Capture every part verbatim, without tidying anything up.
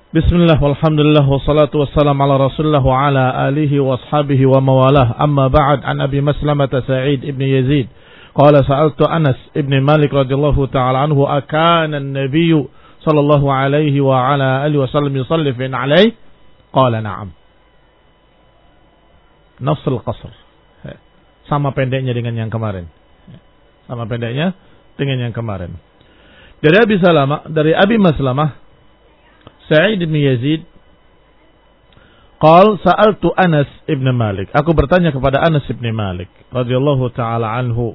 Bismillah walhamdulillah wassalatu wassalamu ala rasulillah wa ala alihi wa ashabihi wa mawalah. Amma ba'd, an Abi Maslamah Sa'id ibn Yazid qala sa'altu Anas ibn Malik radhiyallahu ta'ala anhu akana an-nabiy sallallahu alaihi wa ala alihi wasallam yusalli fi alayhi qala na'am. Nafsul qasr, sama pendeknya dengan yang kemarin. Sama pendeknya dengan yang kemarin. Dari Abi Salamah, dari Abi Maslamah Sa'id bin Yazid qal sa'altu Anas ibn Malik, aku bertanya kepada Anas ibn Malik radhiyallahu ta'ala anhu,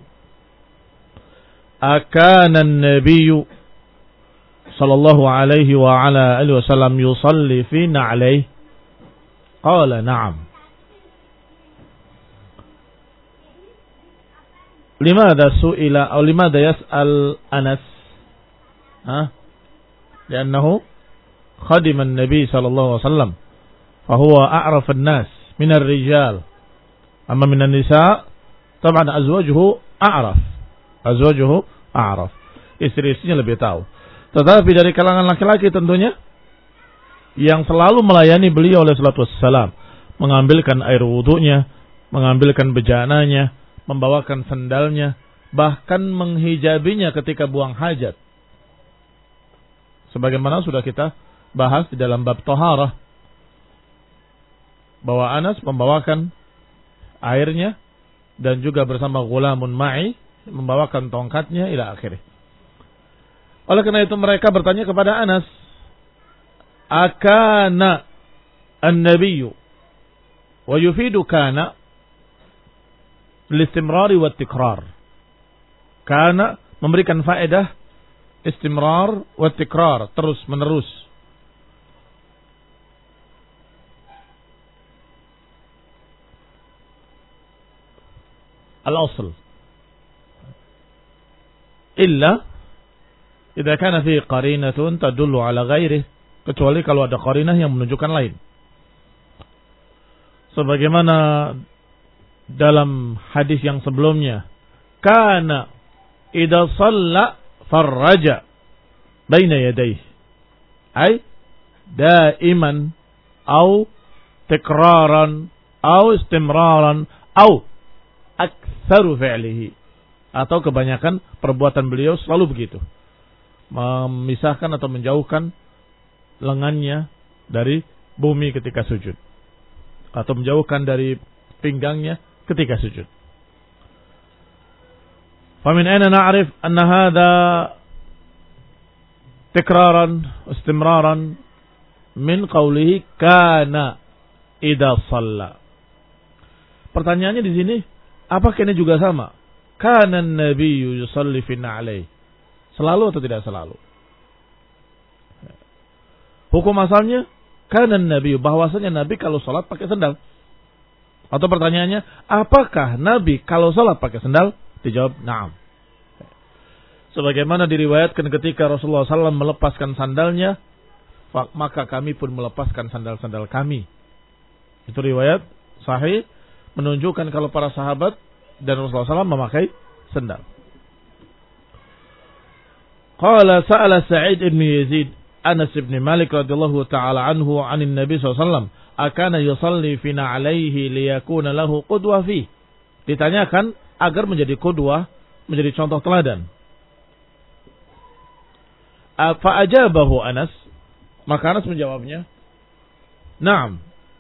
akana an-nabiy sallallahu alaihi wa ala alihi wasallam yusalli fi na'layhi qala na'am. Limadha su'ila atau limadha yas'al Anas? Ha? Li'annahu خادم النبي صلى الله عليه وسلم فهو أعرف الناس من الرجال أما من النساء طبعا أزواجه أعرف أزواجه أعرف istri-istrinya lebih tahu. Tetapi dari kalangan laki-laki tentunya yang selalu melayani beliau oleh salatu wassalam, mengambilkan air wudunya, mengambilkan bejananya, membawakan sandalnya, bahkan menghijabinya ketika buang hajat, sebagaimana sudah kita bahas di dalam bab taharah, bahwa Anas membawakan airnya dan juga bersama ghulamun ma'i membawakan tongkatnya ila akhirih. Oleh karena itu mereka bertanya kepada Anas, akana an-nabiyyu wa yufidu kana listimrari wa tikrar. Kana memberikan faedah istimrar wa tikrar, terus menerus. Al-asl illa idza kana fi qarinatun tadullu ala ghairihi, kecuali kalau ada qarinah yang menunjukkan lain, sebagaimana dalam hadis yang sebelumnya, kana idza shalla farraja baina yadayhi, ay daiman au tikraran au istimraran au aktsaru fi'lihi, atau kebanyakan perbuatan beliau selalu begitu, memisahkan atau menjauhkan lengannya dari bumi ketika sujud, atau menjauhkan dari pinggangnya ketika sujud. Famin aina na'rif anna hadha tikraran istimraran min qawlihi kana idza shalla. Pertanyaannya di sini, apakah ini juga sama? Kana an-nabiyyu yusalli fi na'layhi, selalu atau tidak selalu? Hukum asalnya kana an-nabiyyu, bahwasanya Nabi kalau salat pakai sendal. Atau pertanyaannya, apakah Nabi kalau salat pakai sendal? Dijawab na'am. Sebagaimana diriwayatkan ketika Rasulullah sallallahu alaihi wasallam melepaskan sandalnya, maka kami pun melepaskan sandal-sandal kami. Itu riwayat sahih menunjukkan kalau para sahabat dan Rasulullah sallallahu alaihi wasallam memakai sandal. Qala sa'ala Sa'id ibn Yazid Anas ibn Malik radhiyallahu ta'ala anhu 'anil Nabi sallallahu alaihi wasallam akana yusalli fi na'alaihi liyakuna lahu qudwa fi. Ditanyakan agar menjadi qudwah, menjadi contoh teladan. Fa ajabahu Anas, maka Anas menjawabnya, na'am.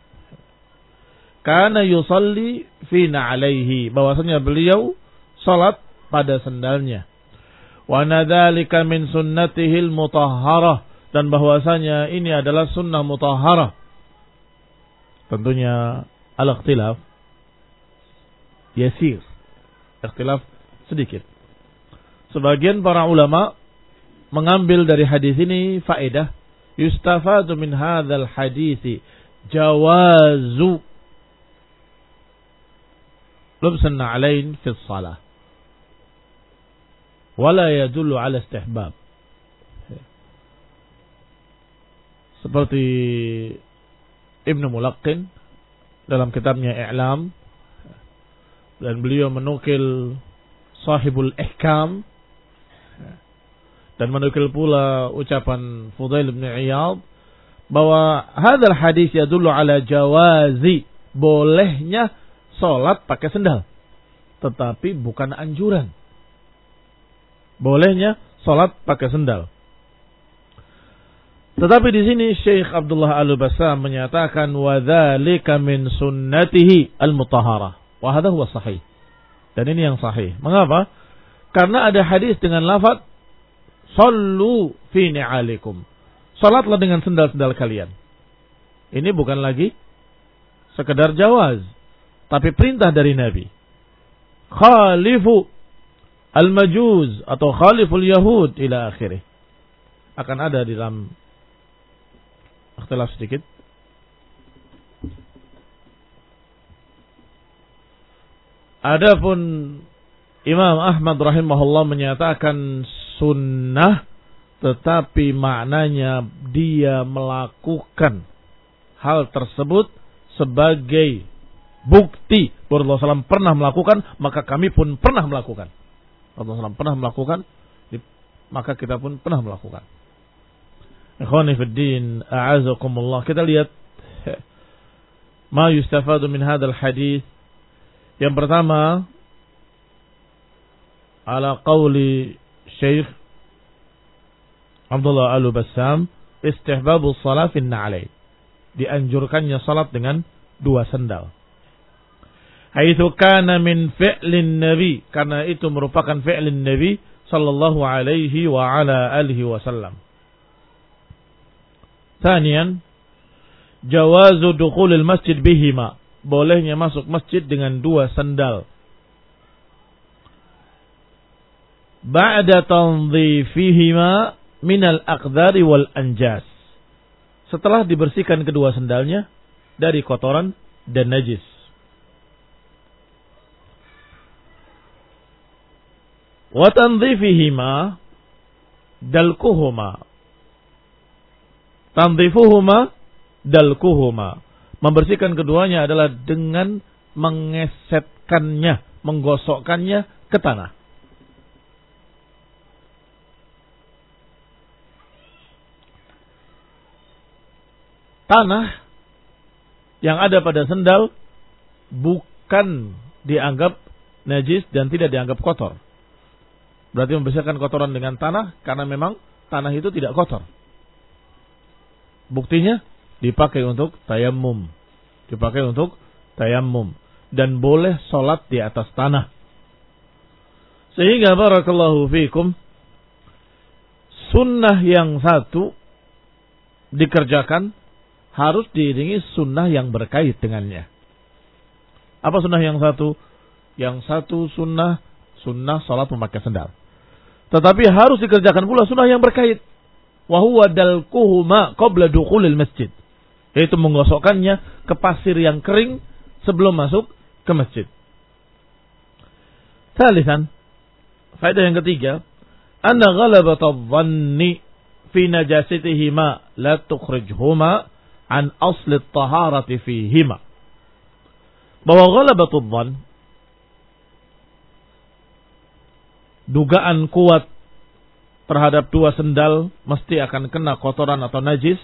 Kana yusalli fi na'alaihi, bahwasanya beliau salat pada sandalnya. Wa nadzalika min sunnatihil mutahharah, dan bahwasanya ini adalah sunnah mutahharah. Tentunya al-ikhtilaf yasir, ikhtilaf sedikit. Sebagian para ulama mengambil dari hadis ini faedah, yustafadu min hadzal hadisi jawazu lubsan na'alain fi shalah wala yadullu ala istihbab. Seperti Ibnu Mulaqqin dalam kitabnya I'lam, dan beliau menukil Sahibul Ihkam, dan menukil pula ucapan Fudail bin Iyad bahwa hadzal hadis yadullu ala jawazi, bolehnya salat pakai sendal, tetapi bukan anjuran. Bolehnya salat pakai sendal. Tetapi di sini Syekh Abdullah Al-Bassam menyatakan wa dzalika min sunnatihi al-mutahharah. Wa hadha huwa sahih. Dan ini yang sahih. Mengapa? Karena ada hadis dengan lafaz sallu fi ni'alikum. Salatlah dengan sendal-sendal kalian. Ini bukan lagi sekedar jawaz, tapi perintah dari Nabi. Khalifu al-majuz atau khaliful yahud ila akhirih. Akan ada di dalam ikhtilaf sedikit. Adapun Imam Ahmad rahimahullah menyatakan sunnah, tetapi maknanya dia melakukan hal tersebut sebagai bukti bahwa Rasulullah shallallahu alaihi wasallam pernah melakukan, maka kami pun pernah melakukan. Rasulullah shallallahu alaihi wasallam pernah melakukan, maka kita pun pernah melakukan. Ikhwani fid din, a'azakumullah. Kita lihat ma yustafadu min hadzal hadis. Yang pertama, ala qauli Syekh Abdullah Al-Bassam, istihbabu shalah fi an-na'lain. Dianjurkannya salat dengan dua sandal. Haitsu kana min fi'lin Nabi, karena itu merupakan fi'lin Nabi sallallahu alaihi wa ala alihi wasallam. Tsaniyan, jawazu dukhulil masjid bihima. Bolehnya masuk masjid dengan dua sandal. Ba'da tanzifihima minal aqdari wal anjas. Setelah dibersihkan kedua sandalnya dari kotoran dan najis. Wa tanzifihima dalkuhuma. Tanzifuhuma dalkuhuma. Membersihkan keduanya adalah dengan mengesetkannya, menggosokkannya ke tanah. Tanah yang ada pada sendal bukan dianggap najis dan tidak dianggap kotor. Berarti membersihkan kotoran dengan tanah karena memang tanah itu tidak kotor. Buktinya dipakai untuk tayammum. Dipakai untuk tayammum. Dan boleh sholat di atas tanah. Sehingga barakallahu fikum, sunnah yang satu dikerjakan harus diiringi sunnah yang berkait dengannya. Apa sunnah yang satu? Yang satu sunnah, sunnah sholat memakai sendal. Tetapi harus dikerjakan pula sunnah yang berkait. Wa huwa dalkuhuma qabla dukhulil masjid. Yaitu menggosokkannya ke pasir yang kering sebelum masuk ke masjid. Salisan, faedah yang ketiga, anna ghalabatadh dhanni fi najasatihima la tukhrijhuma an asli at-taharati fihima. Bahwa ghalabatadh dhann, dugaan kuat terhadap dua sendal mesti akan kena kotoran atau najis,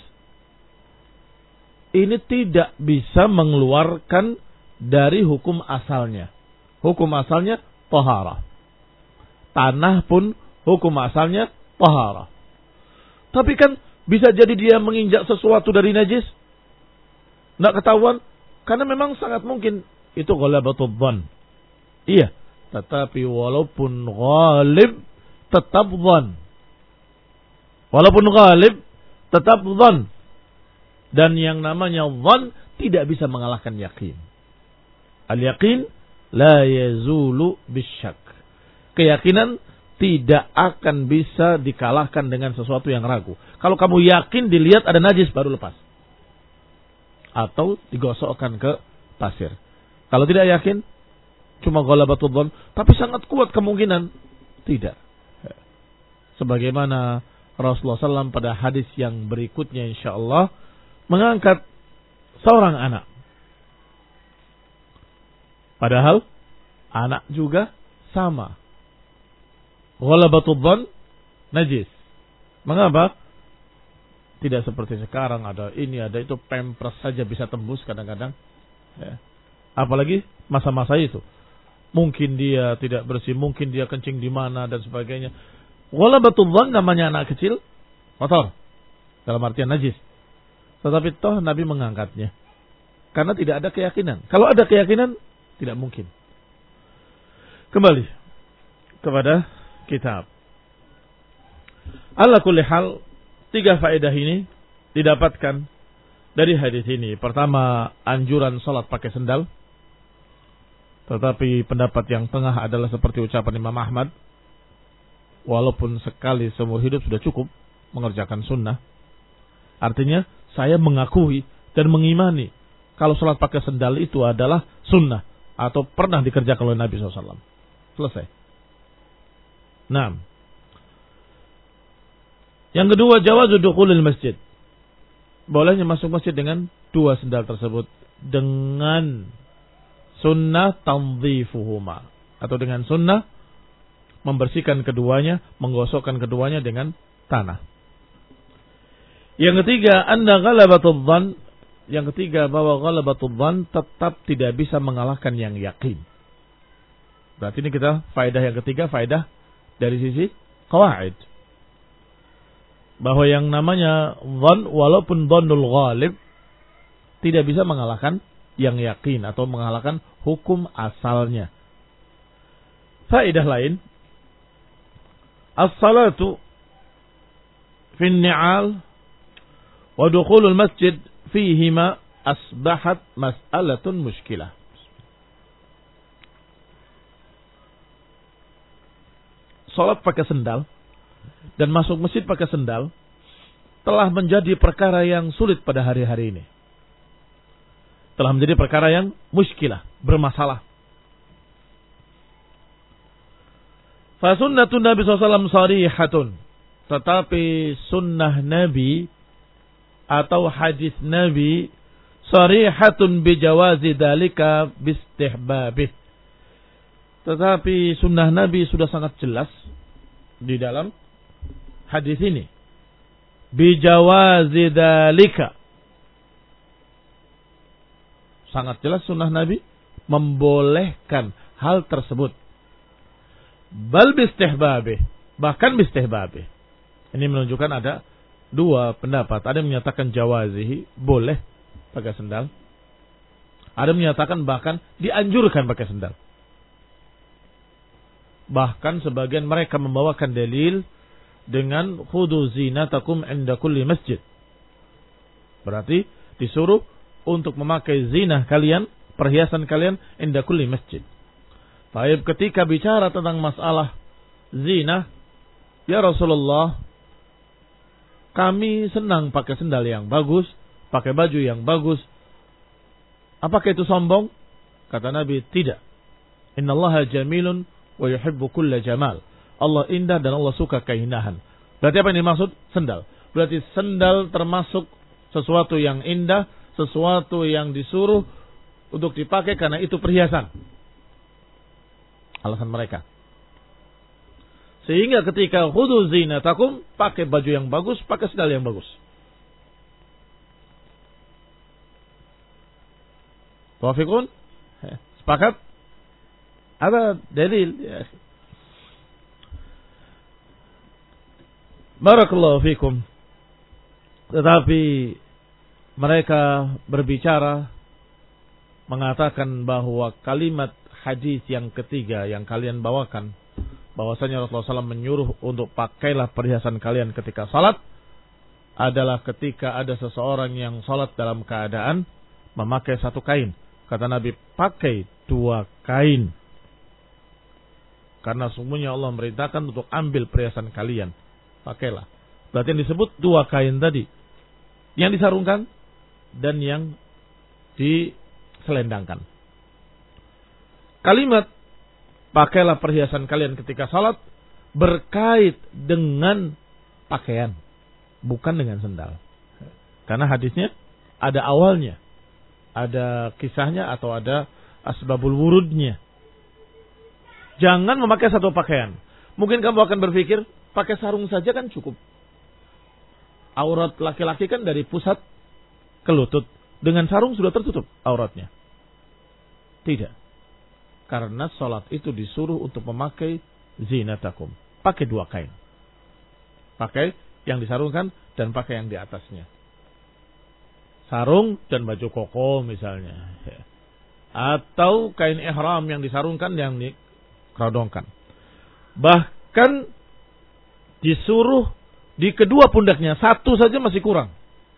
ini tidak bisa mengeluarkan dari hukum asalnya. Hukum asalnya taharah. Tanah pun hukum asalnya taharah. Tapi kan bisa jadi dia menginjak sesuatu dari najis, tidak ketahuan, karena memang sangat mungkin itu ghalabatul dhann. Iya, tetapi walaupun ghalib tetap dhann. Walaupun ghalib tetap dhann. Dan yang namanya dhann tidak bisa mengalahkan yakin. Al-yaqin la yazulu bisyak. Keyakinan tidak akan bisa dikalahkan dengan sesuatu yang ragu. Kalau kamu yakin dilihat ada najis baru lepas. Atau digosokkan ke pasir. Kalau tidak yakin, cuma ghalabatul dhann, tapi sangat kuat kemungkinan. Tidak. Sebagaimana Rasulullah sallallahu alaihi wasallam pada hadis yang berikutnya insyaallah mengangkat seorang anak. Padahal anak juga sama. Ghalabatul dhann najis. Mengapa? Tidak seperti sekarang ada ini ada itu, pempres saja bisa tembus kadang-kadang. Ya. Apalagi masa-masa itu. Mungkin dia tidak bersih, mungkin dia kencing di mana dan sebagainya. Ghalabatul dzan namanya anak kecil kotor. Dalam artian najis. Tetapi toh Nabi mengangkatnya. Karena tidak ada keyakinan. Kalau ada keyakinan, tidak mungkin. Kembali kepada kitab. Ala kulli hal, tiga faedah ini didapatkan dari hadis ini. Pertama, anjuran salat pakai sendal. Tetapi pendapat yang tengah adalah seperti ucapan Imam Ahmad. Walaupun sekali seumur hidup sudah cukup mengerjakan sunnah. Artinya, saya mengakui dan mengimani kalau salat pakai sendal itu adalah sunnah. Atau pernah dikerjakan oleh Nabi shallallahu alaihi wasallam. Selesai. Nah. Yang kedua, jawazu dukhulil masjid. Bolehnya masuk masjid dengan dua sendal tersebut. Dengan sunnah tanzifuhuma. Atau dengan sunnah membersihkan keduanya, menggosokkan keduanya dengan tanah. Yang ketiga, anna ghalabatul dzan. Yang ketiga, bahwa ghalabatul dzan tetap tidak bisa mengalahkan yang yakin. Berarti ini kita faedah yang ketiga, faedah dari sisi qawaid. Bahwa yang namanya dzan walaupun dzannul ghalib tidak bisa mengalahkan yang yakin atau mengalahkan hukum asalnya. Faedah lain, as-salatu fi an-ni'al wa dukhulul masjid fihima asbahat mas'alatun mushkilah. Salat pakai sendal dan masuk masjid pakai sendal telah menjadi perkara yang sulit pada hari-hari ini. Telah menjadi perkara yang muskilah, bermasalah. Fa sunnatun Nabi shallallahu alaihi wasallam sharihatun. Tetapi sunnah Nabi atau hadis Nabi sharihatun bijawazi dalika bistihbabih. Tetapi sunnah Nabi sudah sangat jelas di dalam hadis ini. Bijawazi dalika. Sangat jelas sunnah Nabi membolehkan hal tersebut. Bal bistihbabih. Bahkan bistihbabih. Ini menunjukkan ada dua pendapat. Ada yang menyatakan jawazihi, boleh pakai sendal. Ada yang menyatakan bahkan dianjurkan pakai sendal. Bahkan sebagian mereka membawakan dalil dengan khudu zinatakum inda kulli masjid. Berarti disuruh untuk memakai zinah kalian, perhiasan kalian inda kulli masjid. Baik, ketika bicara tentang masalah zinah, ya Rasulullah, kami senang pakai sendal yang bagus, pakai baju yang bagus. Apakah itu sombong? Kata Nabi, tidak. Innallaha jamilun wa yuhibbu kulla jamal. Allah indah dan Allah suka keindahan. Berarti apa yang dimaksud? Sendal. Berarti sendal termasuk sesuatu yang indah, sesuatu yang disuruh untuk dipakai karena itu perhiasan. Alasan mereka. Sehingga ketika khudu zinatakum, pakai baju yang bagus, pakai sendal yang bagus. Tawafiqun? Sepakat? Ada dalil. Ya. Barakallahu fikum. Tetapi mereka berbicara mengatakan bahwa kalimat hadis yang ketiga yang kalian bawakan, bahwasanya Rasulullah shallallahu alaihi wasallam menyuruh untuk pakailah perhiasan kalian ketika salat, adalah ketika ada seseorang yang salat dalam keadaan memakai satu kain. Kata Nabi, pakai dua kain. Karena sungguhnya Allah merintahkan untuk ambil perhiasan kalian. Pakailah. Berarti yang disebut dua kain tadi. Yang disarungkan dan yang diselendangkan. Kalimat pakailah perhiasan kalian ketika salat berkait dengan pakaian, bukan dengan sendal. Karena hadisnya ada awalnya, ada kisahnya atau ada asbabul wurudnya. Jangan memakai satu pakaian. Mungkin kamu akan berpikir pakai sarung saja kan cukup. Aurat laki-laki kan dari pusat ke lutut. Dengan sarung sudah tertutup auratnya. Tidak. Karena sholat itu disuruh untuk memakai zinatakum. Pakai dua kain. Pakai yang disarungkan dan pakai yang di atasnya. Sarung dan baju koko misalnya. Atau kain ihram yang disarungkan yang dikerodongkan. Bahkan disuruh di kedua pundaknya. Satu saja masih kurang.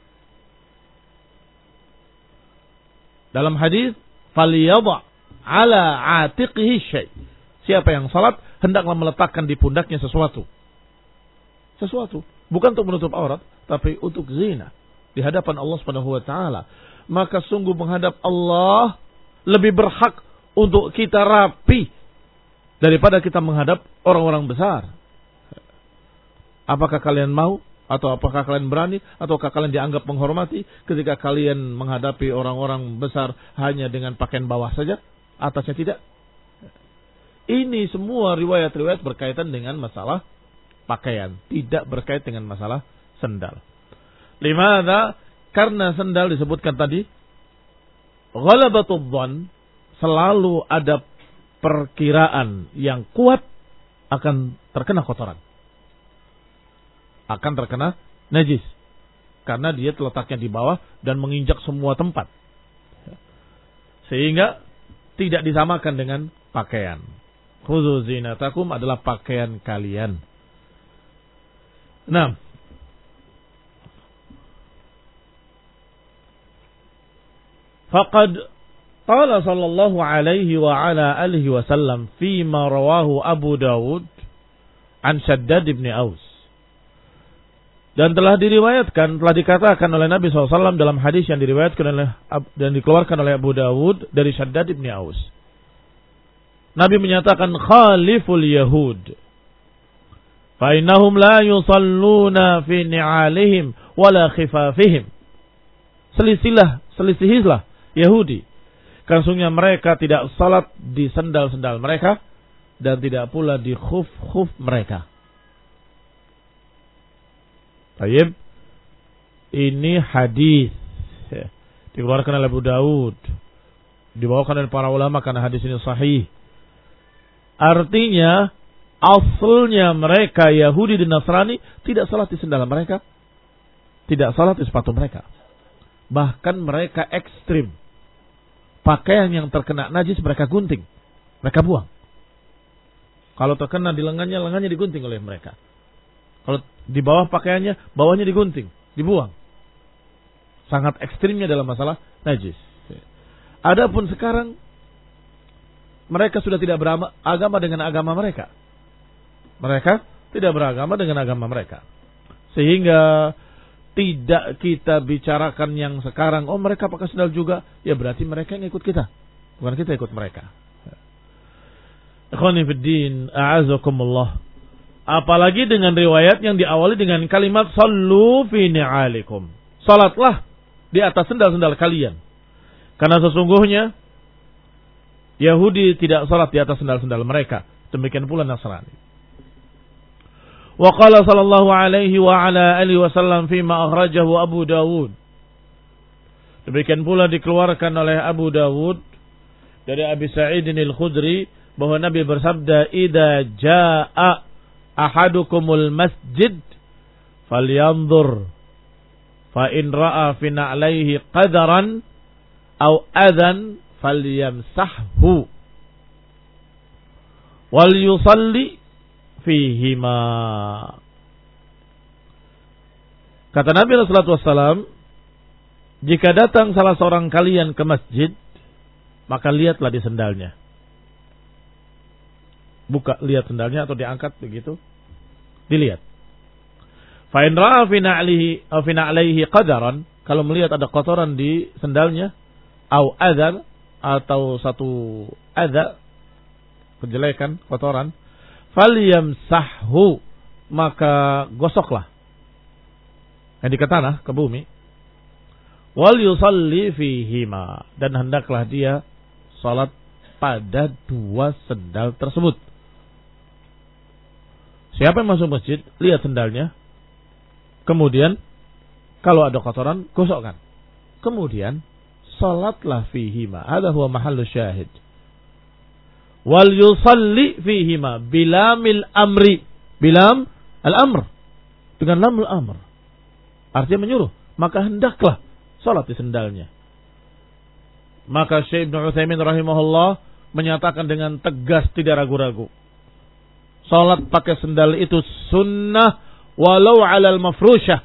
Dalam hadis, "Faliyadha ala atiqihi syai." Siapa yang salat hendaklah meletakkan di pundaknya sesuatu. Sesuatu, bukan untuk menutup aurat, tapi untuk zina di hadapan Allah Subhanahu wa taala. Maka sungguh menghadap Allah lebih berhak untuk kita rapi daripada kita menghadap orang-orang besar. Apakah kalian mau? Atau apakah kalian berani? Ataukah kalian dianggap menghormati ketika kalian menghadapi orang-orang besar hanya dengan pakaian bawah saja? Atasnya tidak? Ini semua riwayat-riwayat berkaitan dengan masalah pakaian. Tidak berkait dengan masalah sendal. Limadha? Karena sendal disebutkan tadi. Ghalabatul dhann. Selalu ada perkiraan yang kuat akan terkena kotoran. Akan terkena najis. Karena dia terletaknya di bawah dan menginjak semua tempat. Sehingga tidak disamakan dengan pakaian. Khudzu zinatakum adalah pakaian kalian. Nah. Faqad qala sallallahu alaihi wa ala alihi wasallam fima rawahu Abu Dawud an Shaddad ibn Aus. Dan telah diriwayatkan, telah dikatakan oleh Nabi shallallahu alaihi wasallam dalam hadis yang diriwayatkan oleh dan dikeluarkan oleh Abu Dawud dari Shaddad ibn Aus. Nabi menyatakan khaliful Yahud. Fa innahum la yusalluna fi ni'alihim wala khifafihim. Selisilah, selisihilah Yahudi. Karena mereka tidak salat di sendal-sendal mereka dan tidak pula di khuf-khuf mereka. Baik, ini hadis dikeluarkan oleh Abu Dawud, dibawakan oleh para ulama karena hadis ini sahih. Artinya asalnya mereka Yahudi dan Nasrani tidak salat di sendal mereka, tidak salat di sepatu mereka. Bahkan mereka ekstrim. Pakaian yang terkena najis mereka gunting, mereka buang. Kalau terkena di lengannya, lengannya digunting oleh mereka. Kalau di bawah pakaiannya, bawahnya digunting, dibuang. Sangat ekstrimnya dalam masalah najis. Adapun sekarang, mereka sudah tidak beragama dengan agama mereka. Mereka tidak beragama dengan agama mereka. Sehingga tidak kita bicarakan yang sekarang, oh mereka pakai sendal juga, ya berarti mereka yang ikut kita. Bukan kita ikut mereka. Ikhwani fiddin, a'azakumullah. Apalagi dengan riwayat yang diawali dengan kalimat sallu fi ni'alikum. Salatlah di atas sendal-sendal kalian. Karena sesungguhnya Yahudi tidak salat di atas sendal-sendal mereka. Demikian pula Nasrani. Wa qala sallallahu alaihi wa ala alihi wasallam fima akhrajahu Abu Dawud. Demikian pula dikeluarkan oleh Abu Dawud dari Abi Sa'id al-Khudri bahwa Nabi bersabda, "Idza jaa'a ahadukumul masjid falyanzur fa in ra'a fi na'laihi qadaran aw adhan falyamsahhu wal yusalli fihima." Kata Nabi sallallahu alaihi wasallam, jika datang salah seorang kalian ke masjid, maka lihatlah di sendalnya. Buka, lihat sendalnya atau diangkat begitu. Dilihat. Fa in ra'a fi na'lihi aw fi na'laihi qadaran, kalau melihat ada kotoran di sendalnya, au adzar atau satu adza, kejelekan, kotoran, falyamsahhu, maka gosoklah. Yang ke tanah, ke bumi. Wal yusalli fihima, dan hendaklah dia salat pada dua sendal tersebut. Siapa yang masuk masjid, lihat sendalnya. Kemudian Kalau ada kotoran, gosokkan. Kemudian salatlah fihima. Hadza huwa mahallu syahid. Wal yusalli fihima bilamil amri. Bilam al-amr. Dengan lamul amr. Artinya menyuruh. Maka hendaklah salat di sendalnya. Maka Syekh Ibnu Utsaimin rahimahullah menyatakan dengan tegas, tidak ragu-ragu. Salat pakai sendal itu sunnah walau 'alal mafrusyah.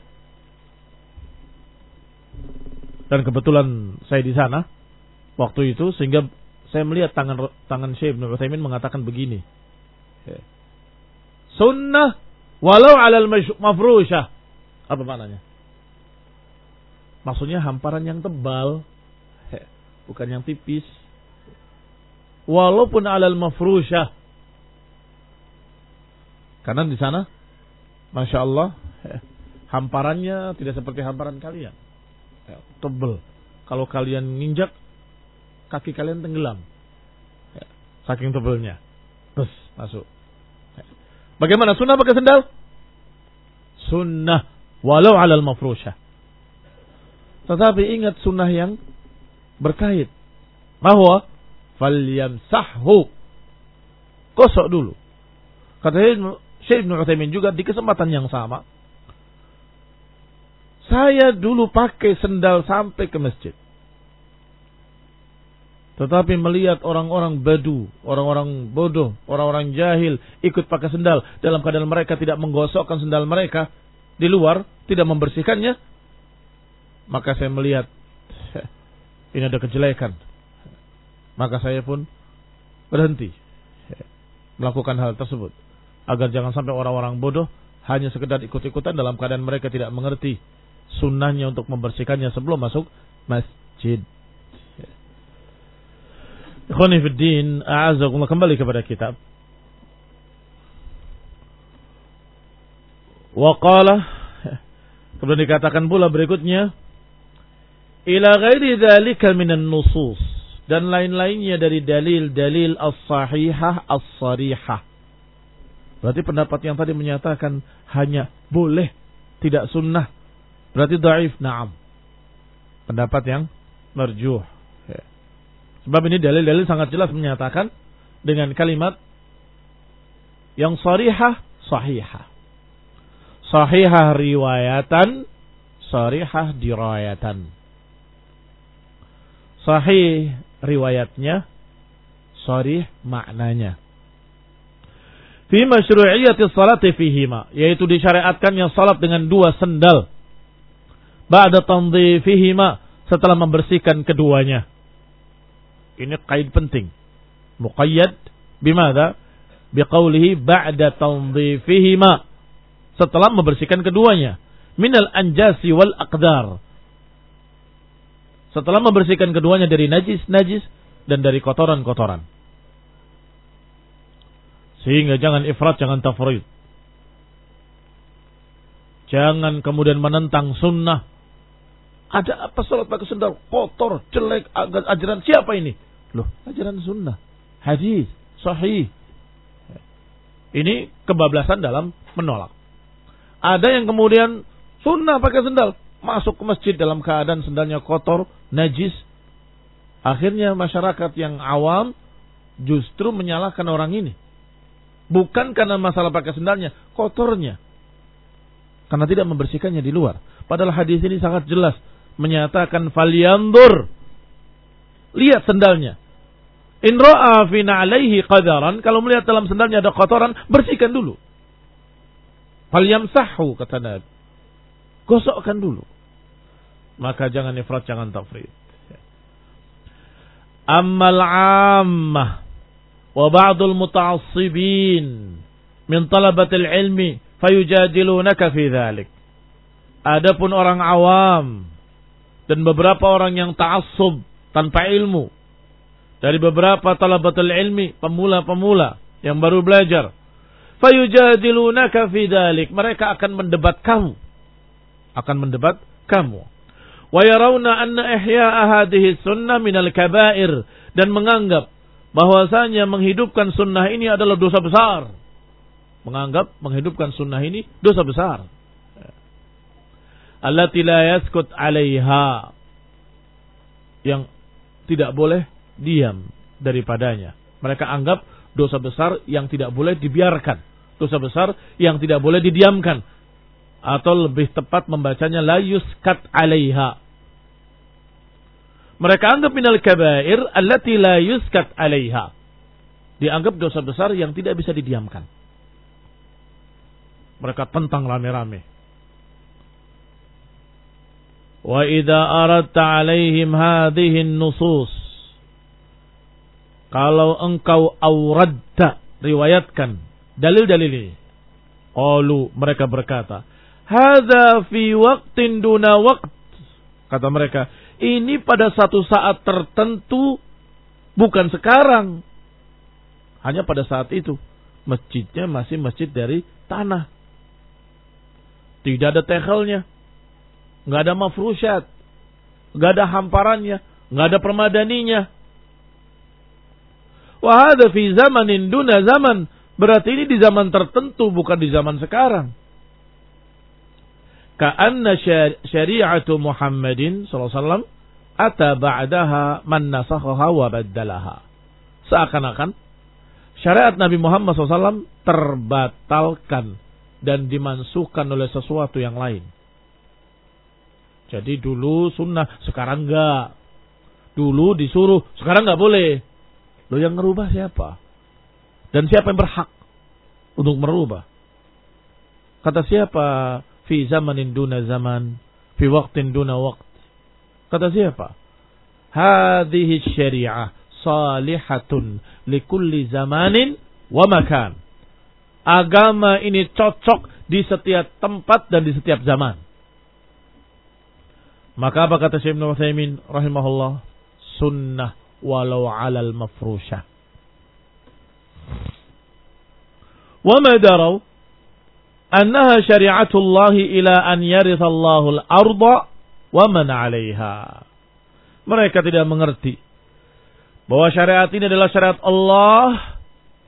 Dan kebetulan saya di sana waktu itu, sehingga saya melihat tangan tangan Syekh Ibnu Utsaimin mengatakan begini. Sunnah walau 'alal mafrusyah. Apa maknanya? Maksudnya hamparan yang tebal, bukan yang tipis. Walaupun 'alal mafrusyah. Karena di sana Masya Allah hamparannya tidak seperti hamparan kalian. Tebal. Kalau kalian nginjak, kaki kalian tenggelam. Saking tebalnya. Terus masuk. Bagaimana sunnah pakai sendal? Sunnah walau 'alal mafrusyah. Tetapi ingat sunnah yang berkait. Bahwa falyamsahhu. Gosok dulu. Kata Syekh Ibnu Utsaimin juga di kesempatan yang sama. Saya dulu pakai sendal sampai ke masjid. Tetapi melihat orang-orang badu, orang-orang bodoh, orang-orang jahil ikut pakai sendal dalam keadaan mereka tidak menggosokkan sendal mereka di luar, tidak membersihkannya, maka saya melihat ini ada kejelekan. Maka saya pun berhenti melakukan hal tersebut agar jangan sampai orang-orang bodoh hanya sekedar ikut-ikutan dalam keadaan mereka tidak mengerti sunnahnya untuk membersihkannya sebelum masuk masjid. Ikhwani fi din, a'azakumullah, kembali kepada kitab. Wa qala, kemudian dikatakan pula berikutnya, ila ghairi dzalika minan nusus, dan lain-lainnya dari dalil-dalil as-sahihah as-sarihah. Berarti pendapat yang tadi menyatakan hanya boleh, tidak sunnah, berarti dhaif. Naam. Pendapat yang marjuh. Ya. Sebab ini dalil-dalil sangat jelas menyatakan dengan kalimat yang sarihah, sahihah. Sahihah riwayatan, sarihah dirayatan. Sahih riwayatnya, sarih maknanya. Fi masyru'iyyati sholati fihima, yaitu disyariatkannya salat dengan dua sendal. Ba'da tandhifihima, setelah membersihkan keduanya. Ini qaid penting. Muqayyad bimadza? Biqaulihi ba'da tandhifihima, setelah membersihkan keduanya. Minal anjasi wal aqdar, setelah membersihkan keduanya dari najis-najis dan dari kotoran-kotoran. Sehingga jangan ifrat, jangan tafrid. Jangan kemudian menentang sunnah. Ada apa salat pakai sendal? Kotor, jelek, ajaran siapa ini? Loh, ajaran sunnah. Hadis, sahih. Ini kebablasan dalam menolak. Ada yang kemudian sunnah pakai sendal, masuk ke masjid dalam keadaan sendalnya kotor, najis. Akhirnya masyarakat yang awam justru menyalahkan orang ini. Bukan karena masalah pakai sendalnya, kotornya. Karena tidak membersihkannya di luar. Padahal hadis ini sangat jelas menyatakan falyandur. Lihat sendalnya. In ra'a fi na'alaihi qadaran, kalau melihat dalam sendalnya ada kotoran, bersihkan dulu. Falyamsahhu, kata Nabi. Gosokkan dulu. Maka jangan ifrat, jangan tafrid. Ammal 'ammah wa ba'dul muta'assibin min talabatil ilmi fayujadilunaka fi dzalik. Adapun orang awam dan beberapa orang yang ta'assub tanpa ilmu dari beberapa talabatul ilmi, pemula-pemula yang baru belajar, fayujadilunaka fi dzalik, mereka akan mendebat kamu, akan mendebat kamu. Wa yarawna anna ihya'a hadhihi sunnah minal kaba'ir, dan menganggap bahwasanya menghidupkan sunnah ini adalah dosa besar. Menganggap menghidupkan sunnah ini dosa besar. allati la yaskut 'alaiha, yang tidak boleh diam daripadanya. Mereka anggap dosa besar yang tidak boleh dibiarkan, dosa besar yang tidak boleh didiamkan, atau lebih tepat membacanya la yuskat 'alaiha. Mereka anggap minal kabair allati la yuskat 'alaiha, dianggap dosa besar yang tidak bisa didiamkan. Mereka tentang rame-rame. Wa idza aradta 'alaihim hadhihi an-nusus, kalau engkau auradta, riwayatkan dalil-dalil ini. Qalu, mereka berkata, hadza fi waqtin duna waqt. Kata mereka, ini pada satu saat tertentu, bukan sekarang. Hanya pada saat itu. Masjidnya masih masjid dari tanah. Tidak ada tehelnya. Nggak ada mafrusyat. Nggak ada hamparannya. Nggak ada permadaninya. Wa hadza fi zamanin duna zaman. Berarti ini di zaman tertentu, bukan di zaman sekarang. Ka'anna syari'atu Muhammadin sallallahu alaihi wasallam ata ba'daha man nasakhaha wa baddalaha. Seakan-akan syariat Nabi Muhammad sallallahu alaihi wasallam terbatalkan dan dimansuhkan oleh sesuatu yang lain. Jadi dulu sunnah, sekarang enggak. Dulu disuruh, sekarang enggak boleh. Loh, yang merubah siapa? Dan siapa yang berhak untuk merubah? Kata siapa? Fi zamanin duna zaman, fi waqtin duna waqt. Kata siapa? Hadhihi syari'ah salihatun likulli zamanin wa makan. Agama ini cocok di setiap tempat dan di setiap zaman. Maka apa kata Syekh Ibnu Utsaimin rahimahullah? Sunnah walau 'alal mafrusyah. Wa ma daraw annaha syari'atullah ila an yarithallahu al-ardha wa man 'alayha. Mereka tidak mengerti bahwa syariat ini adalah syariat Allah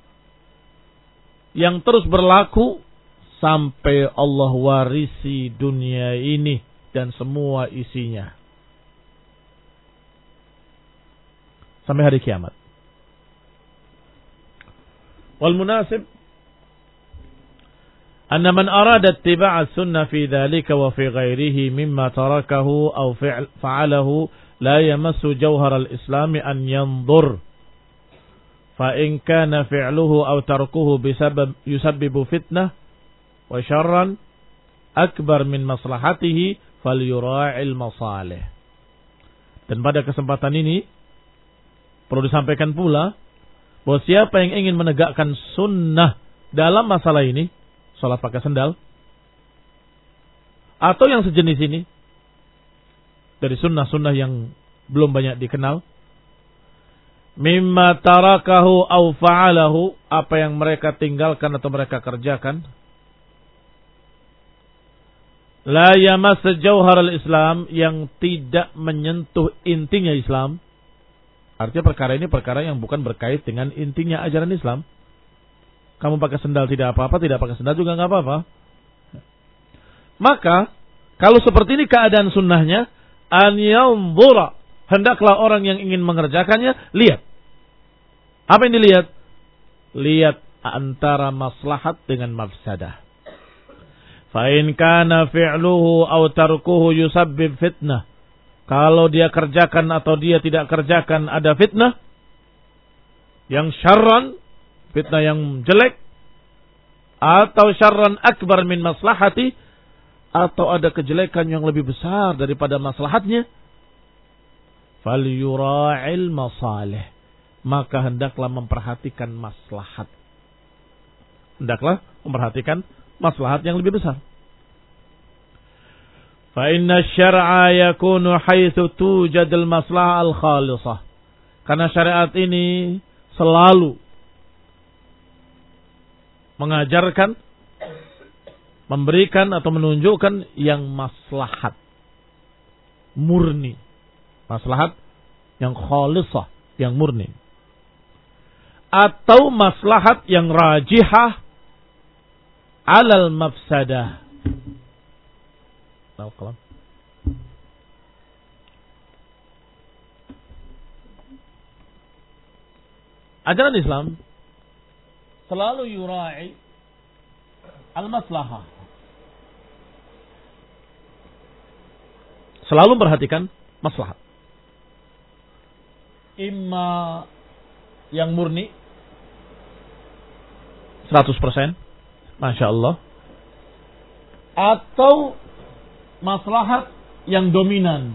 yang terus berlaku sampai Allah warisi dunia ini dan semua isinya sampai hari kiamat. Wal munasib anna man arada ittiba'a sunnah fi dhalika wa fi ghairihi mimma tarakahu aw fa'alahu la yamassu jawhar al-islam an yanzur fa in kana fi'luhu aw tarkuhu bisabab yusabbibu fitnah wa syarran akbar min maslahatihi falyura'il masalih. Dan pada kesempatan ini perlu disampaikan pula bahwa siapa yang ingin menegakkan sunnah dalam masalah ini, salat pakai sendal atau yang sejenis ini dari sunnah-sunnah yang belum banyak dikenal, mimma tarakahu aw fa'alahu, apa yang mereka tinggalkan atau mereka kerjakan, la yamas jauhar al-Islam, yang tidak menyentuh intinya Islam. Artinya perkara ini perkara yang bukan berkait dengan intinya ajaran Islam. Kamu pakai sendal tidak apa-apa, tidak pakai sendal juga nggak apa-apa. Maka kalau seperti ini keadaan sunnahnya, an yanzura, hendaklah orang yang ingin mengerjakannya lihat. Apa yang dilihat? Lihat antara maslahat dengan mafsadah. Fa in kana fi'luhu aw tarkuhu yusabbib fitnah. Kalau dia kerjakan atau dia tidak kerjakan ada fitnah yang syarran, fitnah yang jelek, atau syarran akbar min maslahati, atau ada kejelekan yang lebih besar daripada maslahatnya, falyura'il masalih, maka hendaklah memperhatikan maslahat. Hendaklah memperhatikan maslahat yang lebih besar. Fa inna syar'a yakunu haitsu tujadul maslahah al-khalisah. Karena syariat ini selalu mengajarkan, memberikan atau menunjukkan yang maslahat murni, maslahat yang khalisah, yang murni, atau maslahat yang rajihah alal mafsadah, Al-Qalam. Ajaran Islam selalu yura'i al-maslahah. Selalu perhatikan maslahat. Imma yang murni seratus persen, Masya Allah, atau maslahat yang dominan.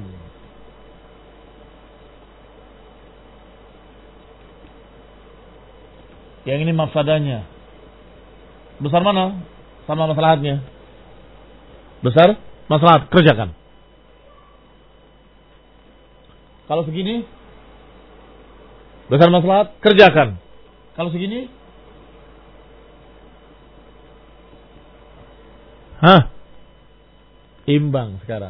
Yang ini mafsadahnya besar mana sama maslahatnya? Besar maslahat, kerjakan. Kalau segini besar maslahat, kerjakan. Kalau segini, hah, imbang sekarang.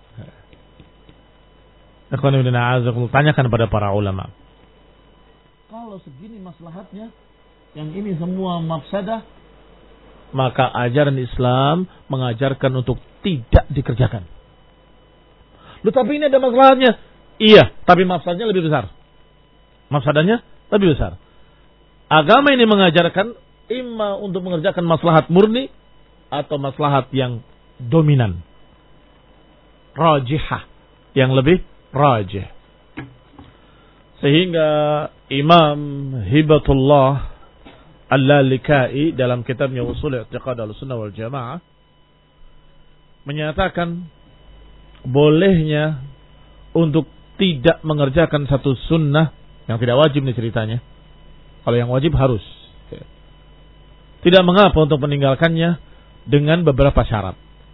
Tanyakan pada para ulama. Kalau segini maslahatnya, yang ini semua mafsadah, maka ajaran Islam mengajarkan untuk tidak dikerjakan. Loh, tapi ini ada masalahnya. Iya, tapi mafsadahnya lebih besar. Mafsadahnya lebih besar. Agama ini mengajarkan imma untuk mengerjakan maslahat murni atau maslahat yang dominan, rajihah, yang lebih rajih. Sehingga Imam Hibatullah Al-Lalikai dalam kitabnya Ushul I'tiqad Ahlussunnah wal Jamaah menyatakan bolehnya untuk tidak mengerjakan satu sunnah yang tidak wajib nih ceritanya. Kalau yang wajib harus. Tidak mengapa untuk meninggalkannya dengan beberapa syarat.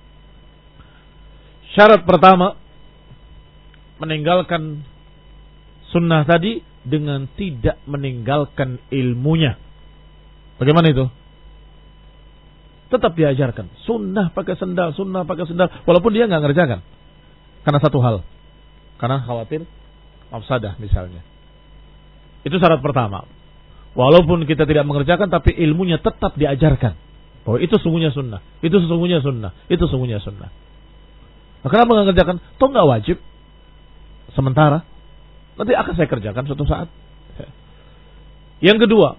Syarat pertama, meninggalkan sunnah tadi dengan tidak meninggalkan ilmunya. Bagaimana itu? Tetap diajarkan. Sunnah pakai sendal, sunnah pakai sendal. Walaupun dia nggak ngerjakan. Karena satu hal. Karena khawatir mafsadah misalnya. Itu syarat pertama. Walaupun kita tidak mengerjakan, tapi ilmunya tetap diajarkan. Bahwa itu sungguhnya sunnah. Itu sesungguhnya sunnah. Itu sungguhnya sunnah. Nah, kenapa nggak ngerjakan? Toh nggak wajib. Sementara. Nanti akan saya kerjakan suatu saat. Yang kedua,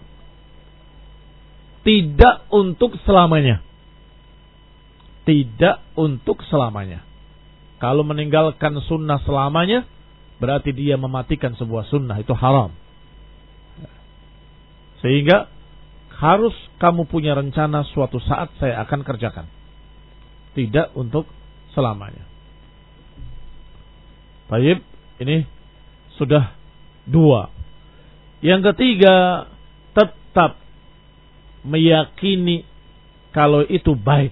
tidak untuk selamanya. Tidak untuk selamanya. Kalau meninggalkan sunnah selamanya, berarti dia mematikan sebuah sunnah. Itu haram. Sehingga harus kamu punya rencana suatu saat saya akan kerjakan. Tidak untuk selamanya. Baik, ini sudah dua. Yang ketiga, tetap meyakini kalau itu baik.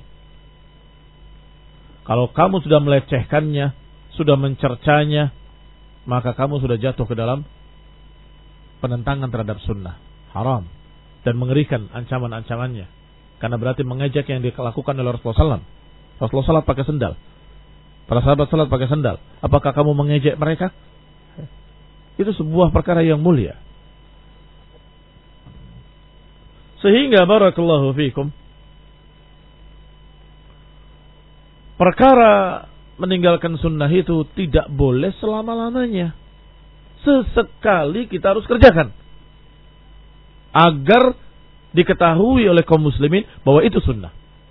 Kalau kamu sudah melecehkannya, sudah mencercanya, maka kamu sudah jatuh ke dalam penentangan terhadap sunnah. Haram. Dan mengerikan ancaman-ancamannya. Karena berarti mengejek yang dilakukan oleh Rasulullah shallallahu alaihi wasallam. Rasulullah salat pakai sendal. Para sahabat salat pakai sendal. Apakah kamu mengejek mereka? Itu sebuah perkara yang mulia. Sehingga barakallahu fikum, perkara meninggalkan sunnah itu tidak boleh selama-lamanya. Sesekali kita harus kerjakan. Agar diketahui oleh kaum muslimin bahwa itu sunnah.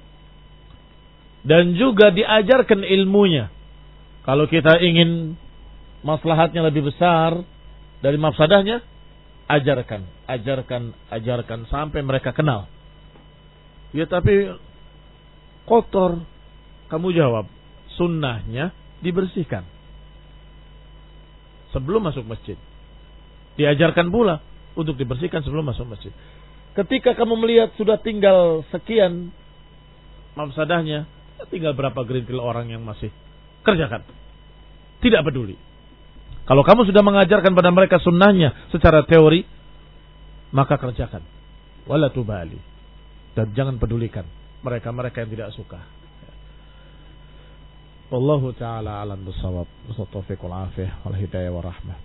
Dan juga diajarkan ilmunya. Kalau kita ingin maslahatnya lebih besar dari mafsadahnya, ajarkan, ajarkan, ajarkan sampai mereka kenal. Ya tapi kotor. Kamu jawab, sunnahnya dibersihkan sebelum masuk masjid. Diajarkan pula untuk dibersihkan sebelum masuk masjid. Ketika kamu melihat sudah tinggal sekian mafsadahnya, tinggal berapa gerintil orang yang masih, kerjakan. Tidak peduli. Kalau kamu sudah mengajarkan pada mereka sunnahnya secara teori, maka kerjakan. Wala tubali. Dan jangan pedulikan mereka-mereka yang tidak suka. Wallahu ta'ala alam bisawab. Taufiq wal afiyah wal hidayah wal rahmah.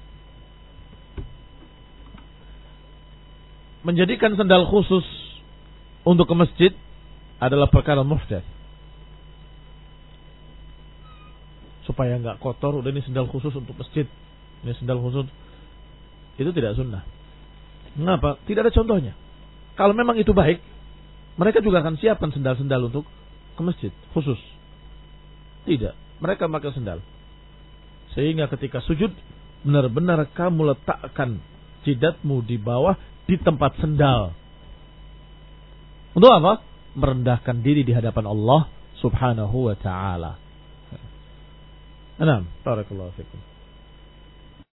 Menjadikan sendal khusus untuk ke masjid adalah perkara muhdats. supaya nggak kotor. Udah ini sendal khusus untuk masjid, ini sendal khusus. Itu tidak sunnah. Mengapa? Tidak ada contohnya. Kalau memang itu baik, mereka juga akan siapkan sendal-sendal untuk ke masjid khusus. Tidak, mereka pakai sendal. Sehingga ketika sujud, benar-benar kamu letakkan jidatmu di bawah di tempat sendal. Untuk apa? Merendahkan diri di hadapan Allah Subhanahu wa ta'ala. Enam. Barakallahu fikum.